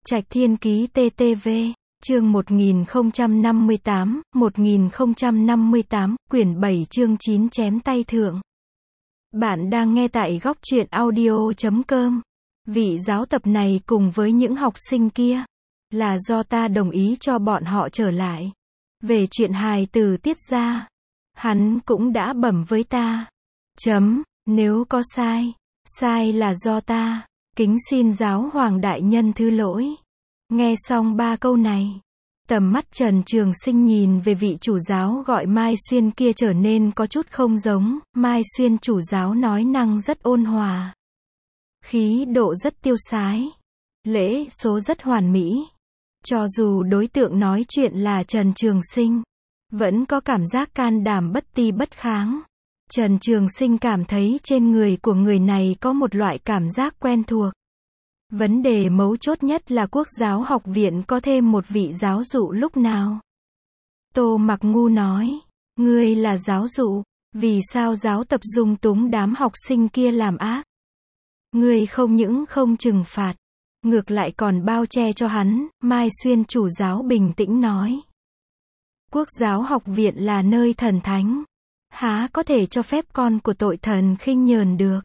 Trạch Thiên Ký TTV, chương 1058, quyển 7 chương 9 chém tay thượng. Bạn đang nghe tại góc truyện audio.com. Vị giáo tập này cùng với những học sinh kia, là do ta đồng ý cho bọn họ trở lại. Về chuyện hài từ Tiết ra, hắn cũng đã bẩm với ta. Nếu có sai là do ta, kính xin giáo hoàng đại nhân thứ lỗi. Nghe xong 3 câu này, tầm mắt Trần Trường Sinh nhìn về vị chủ giáo gọi Mai Xuyên kia trở nên có chút không giống. Mai Xuyên chủ giáo nói năng rất ôn hòa, khí độ rất tiêu sái, lễ số rất hoàn mỹ. Cho dù đối tượng nói chuyện là Trần Trường Sinh, vẫn có cảm giác can đảm bất ti bất kháng. Trần Trường Sinh cảm thấy trên người của người này có một loại cảm giác quen thuộc. Vấn đề mấu chốt nhất là Quốc giáo học viện có thêm một vị giáo dụ lúc nào. Tô Mặc Ngu nói, ngươi là giáo dụ, vì sao giáo tập dung túng đám học sinh kia làm ác? Ngươi không những không trừng phạt, ngược lại còn bao che cho hắn. Mai Xuyên chủ giáo bình tĩnh nói, Quốc giáo học viện là nơi thần thánh, há có thể cho phép con của tội thần khinh nhờn được.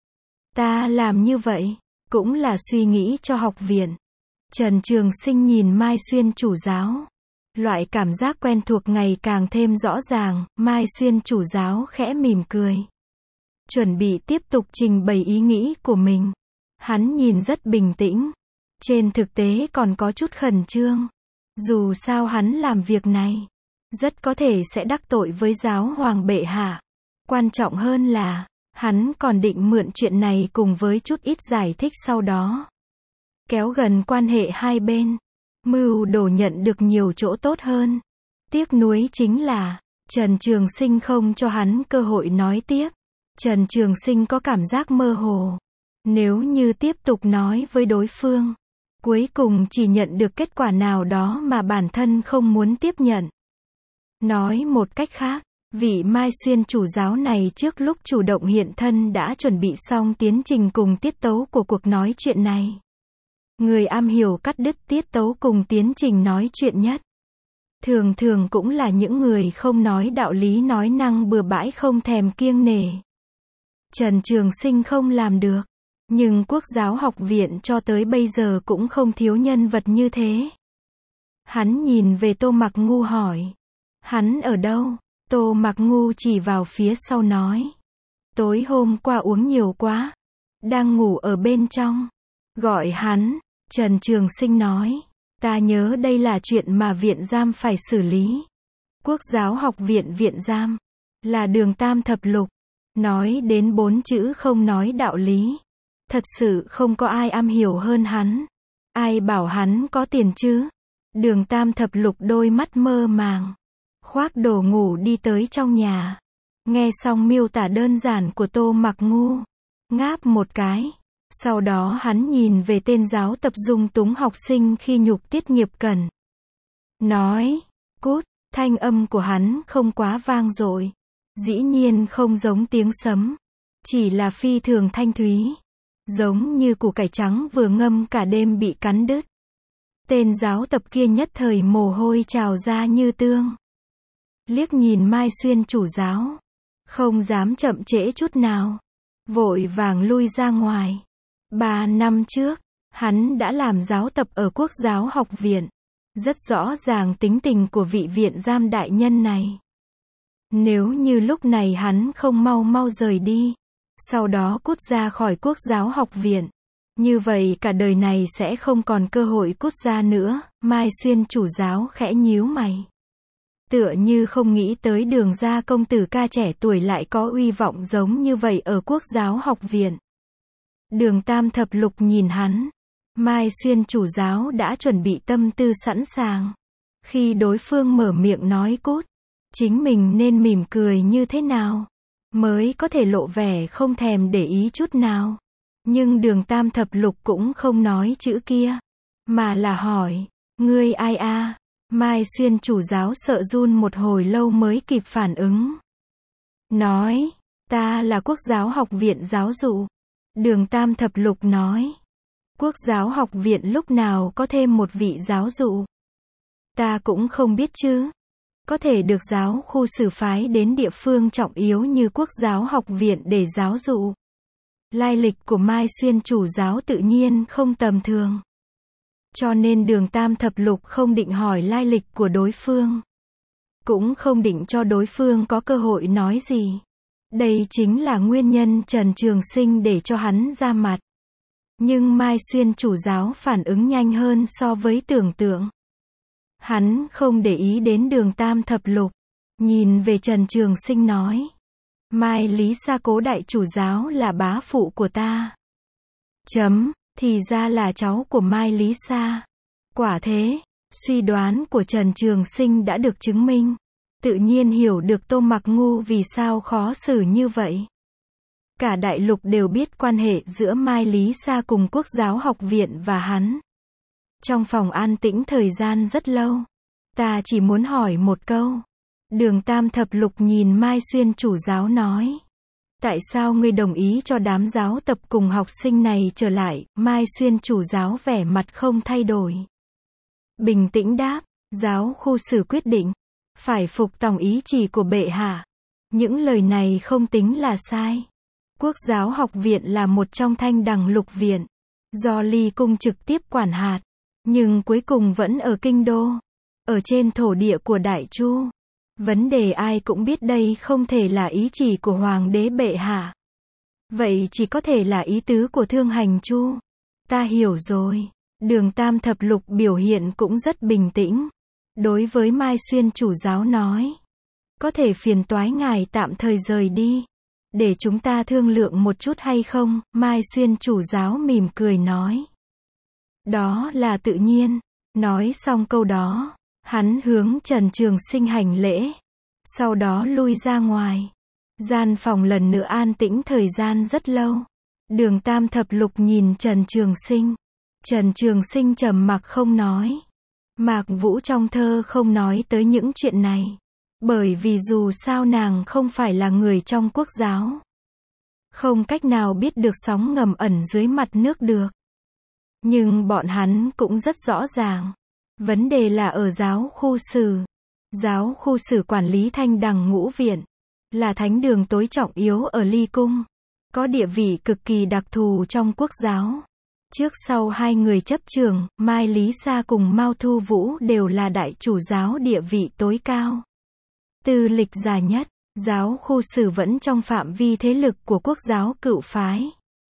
Ta làm như vậy cũng là suy nghĩ cho học viện. Trần Trường Sinh nhìn Mai Xuyên chủ giáo, loại cảm giác quen thuộc ngày càng thêm rõ ràng. Mai Xuyên chủ giáo khẽ mỉm cười, chuẩn bị tiếp tục trình bày ý nghĩ của mình. Hắn nhìn rất bình tĩnh, trên thực tế còn có chút khẩn trương. Dù sao hắn làm việc này, rất có thể sẽ đắc tội với giáo hoàng bệ hạ. Quan trọng hơn là, hắn còn định mượn chuyện này cùng với chút ít giải thích sau đó, kéo gần quan hệ hai bên, mưu đồ nhận được nhiều chỗ tốt hơn. Tiếc nuối chính là, Trần Trường Sinh không cho hắn cơ hội nói tiếp. Trần Trường Sinh có cảm giác mơ hồ. Nếu như tiếp tục nói với đối phương, cuối cùng chỉ nhận được kết quả nào đó mà bản thân không muốn tiếp nhận. Nói một cách khác, vị Mai Xuyên chủ giáo này trước lúc chủ động hiện thân đã chuẩn bị xong tiến trình cùng tiết tấu của cuộc nói chuyện này. Người am hiểu cắt đứt tiết tấu cùng tiến trình nói chuyện nhất, thường thường cũng là những người không nói đạo lý, nói năng bừa bãi không thèm kiêng nể. Trần Trường Sinh không làm được, nhưng Quốc giáo học viện cho tới bây giờ cũng không thiếu nhân vật như thế. Hắn nhìn về Tô Mặc Ngu hỏi, hắn ở đâu? Tô Mặc Ngu chỉ vào phía sau nói, tối hôm qua uống nhiều quá, đang ngủ ở bên trong. Gọi hắn. Trần Trường Sinh nói, ta nhớ đây là chuyện mà viện giam phải xử lý. Quốc giáo học viện viện giam, là Đường Tam Thập Lục. Nói đến 4 chữ không nói đạo lý, thật sự không có ai am hiểu hơn hắn. Ai bảo hắn có tiền chứ? Đường Tam Thập Lục đôi mắt mơ màng, khoác đồ ngủ đi tới trong nhà. Nghe xong miêu tả đơn giản của Tô Mặc Ngu, ngáp một cái. Sau đó hắn nhìn về tên giáo tập dung túng học sinh khi nhục Tiết Nghiệp Cẩn, nói, cút. Thanh âm của hắn không quá vang dội, dĩ nhiên không giống tiếng sấm, chỉ là phi thường thanh thúy, giống như củ cải trắng vừa ngâm cả đêm bị cắn đứt. Tên giáo tập kia nhất thời mồ hôi trào ra như tương. Liếc nhìn Mai Xuyên chủ giáo, không dám chậm trễ chút nào, vội vàng lui ra ngoài. 3 năm trước, hắn đã làm giáo tập ở Quốc giáo học viện, rất rõ ràng tính tình của vị viện giam đại nhân này. Nếu như lúc này hắn không mau rời đi, sau đó cút ra khỏi Quốc giáo học viện, như vậy cả đời này sẽ không còn cơ hội cút ra nữa. Mai Xuyên chủ giáo khẽ nhíu mày, tựa như không nghĩ tới Đường gia công tử ca trẻ tuổi lại có uy vọng giống như vậy ở Quốc giáo học viện. Đường Tam Thập Lục nhìn hắn, Mai Xuyên chủ giáo đã chuẩn bị tâm tư sẵn sàng. Khi đối phương mở miệng nói cút, chính mình nên mỉm cười như thế nào mới có thể lộ vẻ không thèm để ý chút nào. Nhưng Đường Tam Thập Lục cũng không nói chữ kia, mà là hỏi, ngươi ai a? Mai Xuyên chủ giáo sợ run một hồi lâu mới kịp phản ứng. Nói, ta là Quốc giáo học viện giáo dụ. Đường Tam Thập Lục nói, Quốc giáo học viện lúc nào có thêm một vị giáo dụ? Ta cũng không biết chứ. Có thể được giáo khu xử phái đến địa phương trọng yếu như Quốc giáo học viện để giáo dụ. Lai lịch của Mai Xuyên chủ giáo tự nhiên không tầm thường. Cho nên Đường Tam Thập Lục không định hỏi lai lịch của đối phương. Cũng không định cho đối phương có cơ hội nói gì. Đây chính là nguyên nhân Trần Trường Sinh để cho hắn ra mặt. Nhưng Mai Xuyên chủ giáo phản ứng nhanh hơn so với tưởng tượng. Hắn không để ý đến Đường Tam Thập Lục. Nhìn về Trần Trường Sinh nói. Mai Lý Sa Cố đại chủ giáo là bá phụ của ta. Thì ra là cháu của Mai Lý Sa. Quả thế, suy đoán của Trần Trường Sinh đã được chứng minh. Tự nhiên hiểu được Tô Mặc Ngu vì sao khó xử như vậy. Cả đại lục đều biết quan hệ giữa Mai Lý Sa cùng Quốc giáo học viện và hắn. Trong phòng an tĩnh thời gian rất lâu. Ta chỉ muốn hỏi một câu. Đường Tam Thập Lục nhìn Mai Xuyên chủ giáo nói. Tại sao ngươi đồng ý cho đám giáo tập cùng học sinh này trở lại? Mai Xuyên chủ giáo vẻ mặt không thay đổi. Bình tĩnh đáp, giáo khu xử quyết định. Phải phục tòng ý chỉ của bệ hạ. Những lời này không tính là sai. Quốc giáo học viện là một trong Thanh Đằng Lục viện. Do Ly Cung trực tiếp quản hạt. Nhưng cuối cùng vẫn ở Kinh Đô. Ở trên thổ địa của Đại Chu. Vấn đề ai cũng biết đây không thể là ý chỉ của Hoàng đế bệ hạ. Vậy chỉ có thể là ý tứ của Thương Hành Chu. Ta hiểu rồi. Đường Tam Thập Lục biểu hiện cũng rất bình tĩnh. Đối với Mai Xuyên chủ giáo nói. Có thể phiền toái ngài tạm thời rời đi. Để chúng ta thương lượng một chút hay không? Mai Xuyên chủ giáo mỉm cười nói. Đó là tự nhiên. Nói xong câu đó. Hắn hướng Trần Trường Sinh hành lễ. Sau đó lui ra ngoài. Gian phòng lần nữa an tĩnh thời gian rất lâu. Đường Tam Thập Lục nhìn Trần Trường Sinh. Trần Trường Sinh trầm mặc không nói. Mạc Vũ trong thơ không nói tới những chuyện này. Bởi vì dù sao nàng không phải là người trong quốc giáo. Không cách nào biết được sóng ngầm ẩn dưới mặt nước được. Nhưng bọn hắn cũng rất rõ ràng. Vấn đề là ở giáo khu sử. Giáo khu sử quản lý Thanh Đằng Ngũ Viện. Là thánh đường tối trọng yếu ở Ly Cung. Có địa vị cực kỳ đặc thù trong quốc giáo. Trước sau hai người chấp trường, Mai Lý Sa cùng Mao Thu Vũ đều là đại chủ giáo địa vị tối cao. Tư lịch dài nhất, giáo khu sử vẫn trong phạm vi thế lực của quốc giáo Cựu phái.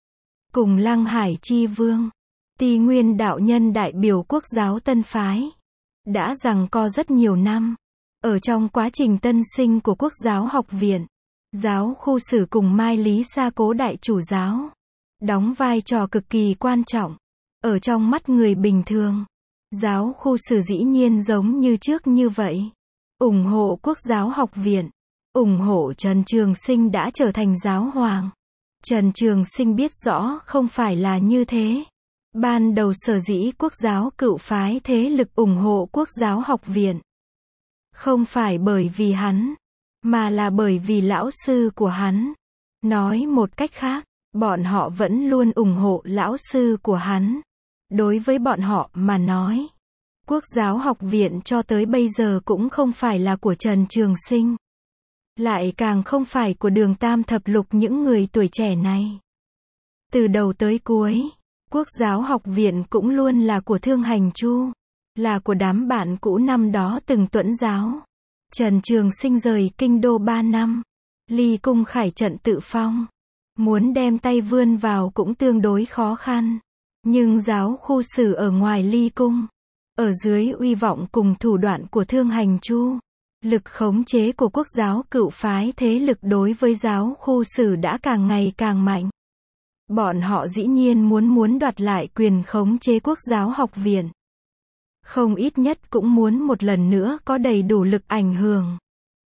Cùng Lăng Hải Chi Vương, Ti Nguyên đạo nhân đại biểu quốc giáo Tân phái. Đã giằng co rất nhiều năm. Ở trong quá trình tân sinh của Quốc giáo học viện, giáo khu sử cùng Mai Lý Sa Cố đại chủ giáo đóng vai trò cực kỳ quan trọng. Ở trong mắt người bình thường, giáo khu sử dĩ nhiên giống như trước như vậy. Ủng hộ Quốc giáo học viện, ủng hộ Trần Trường Sinh đã trở thành giáo hoàng. Trần Trường Sinh biết rõ không phải là như thế. Ban đầu sở dĩ Quốc giáo Cựu phái thế lực ủng hộ Quốc giáo học viện. Không phải bởi vì hắn, mà là bởi vì lão sư của hắn. Nói một cách khác, bọn họ vẫn luôn ủng hộ lão sư của hắn. Đối với bọn họ mà nói, Quốc giáo học viện cho tới bây giờ cũng không phải là của Trần Trường Sinh. Lại càng không phải của Đường Tam Thập Lục những người tuổi trẻ này. Từ đầu tới cuối, Quốc giáo học viện cũng luôn là của Thương Hành Chu. Là của đám bạn cũ năm đó từng tuẫn giáo. Trần Trường Sinh rời Kinh Đô 3 năm. Ly Cung khải trận tự phong. Muốn đem tay vươn vào cũng tương đối khó khăn. Nhưng giáo khu sử ở ngoài Ly Cung. Ở dưới uy vọng cùng thủ đoạn của Thương Hành Chu. Lực khống chế của Quốc giáo Cựu phái thế lực đối với giáo khu sử đã càng ngày càng mạnh. Bọn họ dĩ nhiên muốn đoạt lại quyền khống chế Quốc giáo học viện. Không ít nhất cũng muốn một lần nữa có đầy đủ lực ảnh hưởng.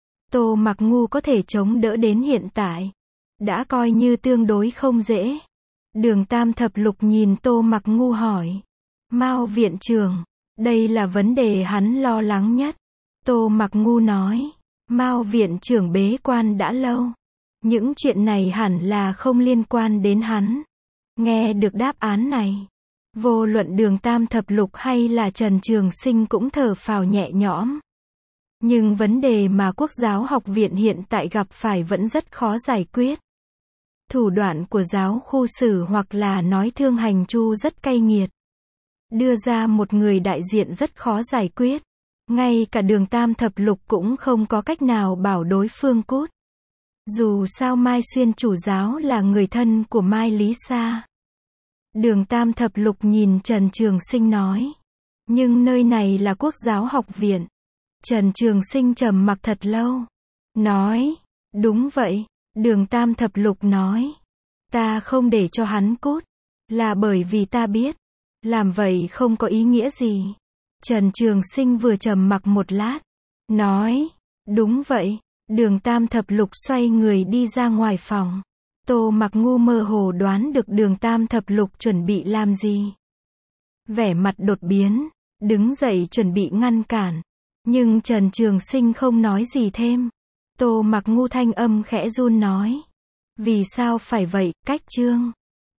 Tô Mặc Ngu có thể chống đỡ đến hiện tại. Đã coi như tương đối không dễ. Đường Tam Thập Lục nhìn Tô Mặc Ngu hỏi. Mao viện trưởng, đây là vấn đề hắn lo lắng nhất. Tô Mặc Ngu nói. Mao viện trưởng bế quan đã lâu. Những chuyện này hẳn là không liên quan đến hắn. Nghe được đáp án này, Vô luận Đường Tam Thập Lục hay là Trần Trường Sinh cũng thở phào nhẹ nhõm. Nhưng vấn đề mà Quốc giáo học viện hiện tại gặp phải vẫn rất khó giải quyết. Thủ đoạn của giáo khu Sử hoặc là nói Thương Hành Chu rất cay nghiệt. Đưa ra một người đại diện rất khó giải quyết. Ngay cả Đường Tam Thập Lục cũng không có cách nào bảo đối phương cút. Dù sao Mai Xuyên chủ giáo là người thân của Mai Lý Sa. Đường Tam Thập Lục nhìn Trần Trường Sinh nói. Nhưng nơi này là Quốc giáo học viện. Trần Trường Sinh trầm mặc thật lâu. Nói. Đúng vậy. Đường Tam Thập Lục nói. Ta không để cho hắn cút. Là bởi vì ta biết. Làm vậy không có ý nghĩa gì. Trần Trường Sinh vừa trầm mặc một lát. Nói. Đúng vậy. Đường Tam Thập Lục xoay người đi ra ngoài phòng. Tô Mặc Ngu mơ hồ đoán được Đường Tam Thập Lục chuẩn bị làm gì. Vẻ mặt đột biến. Đứng dậy chuẩn bị ngăn cản. Nhưng Trần Trường Sinh không nói gì thêm. Tô Mặc Ngu thanh âm khẽ run nói. Vì sao phải vậy, Cách Trương?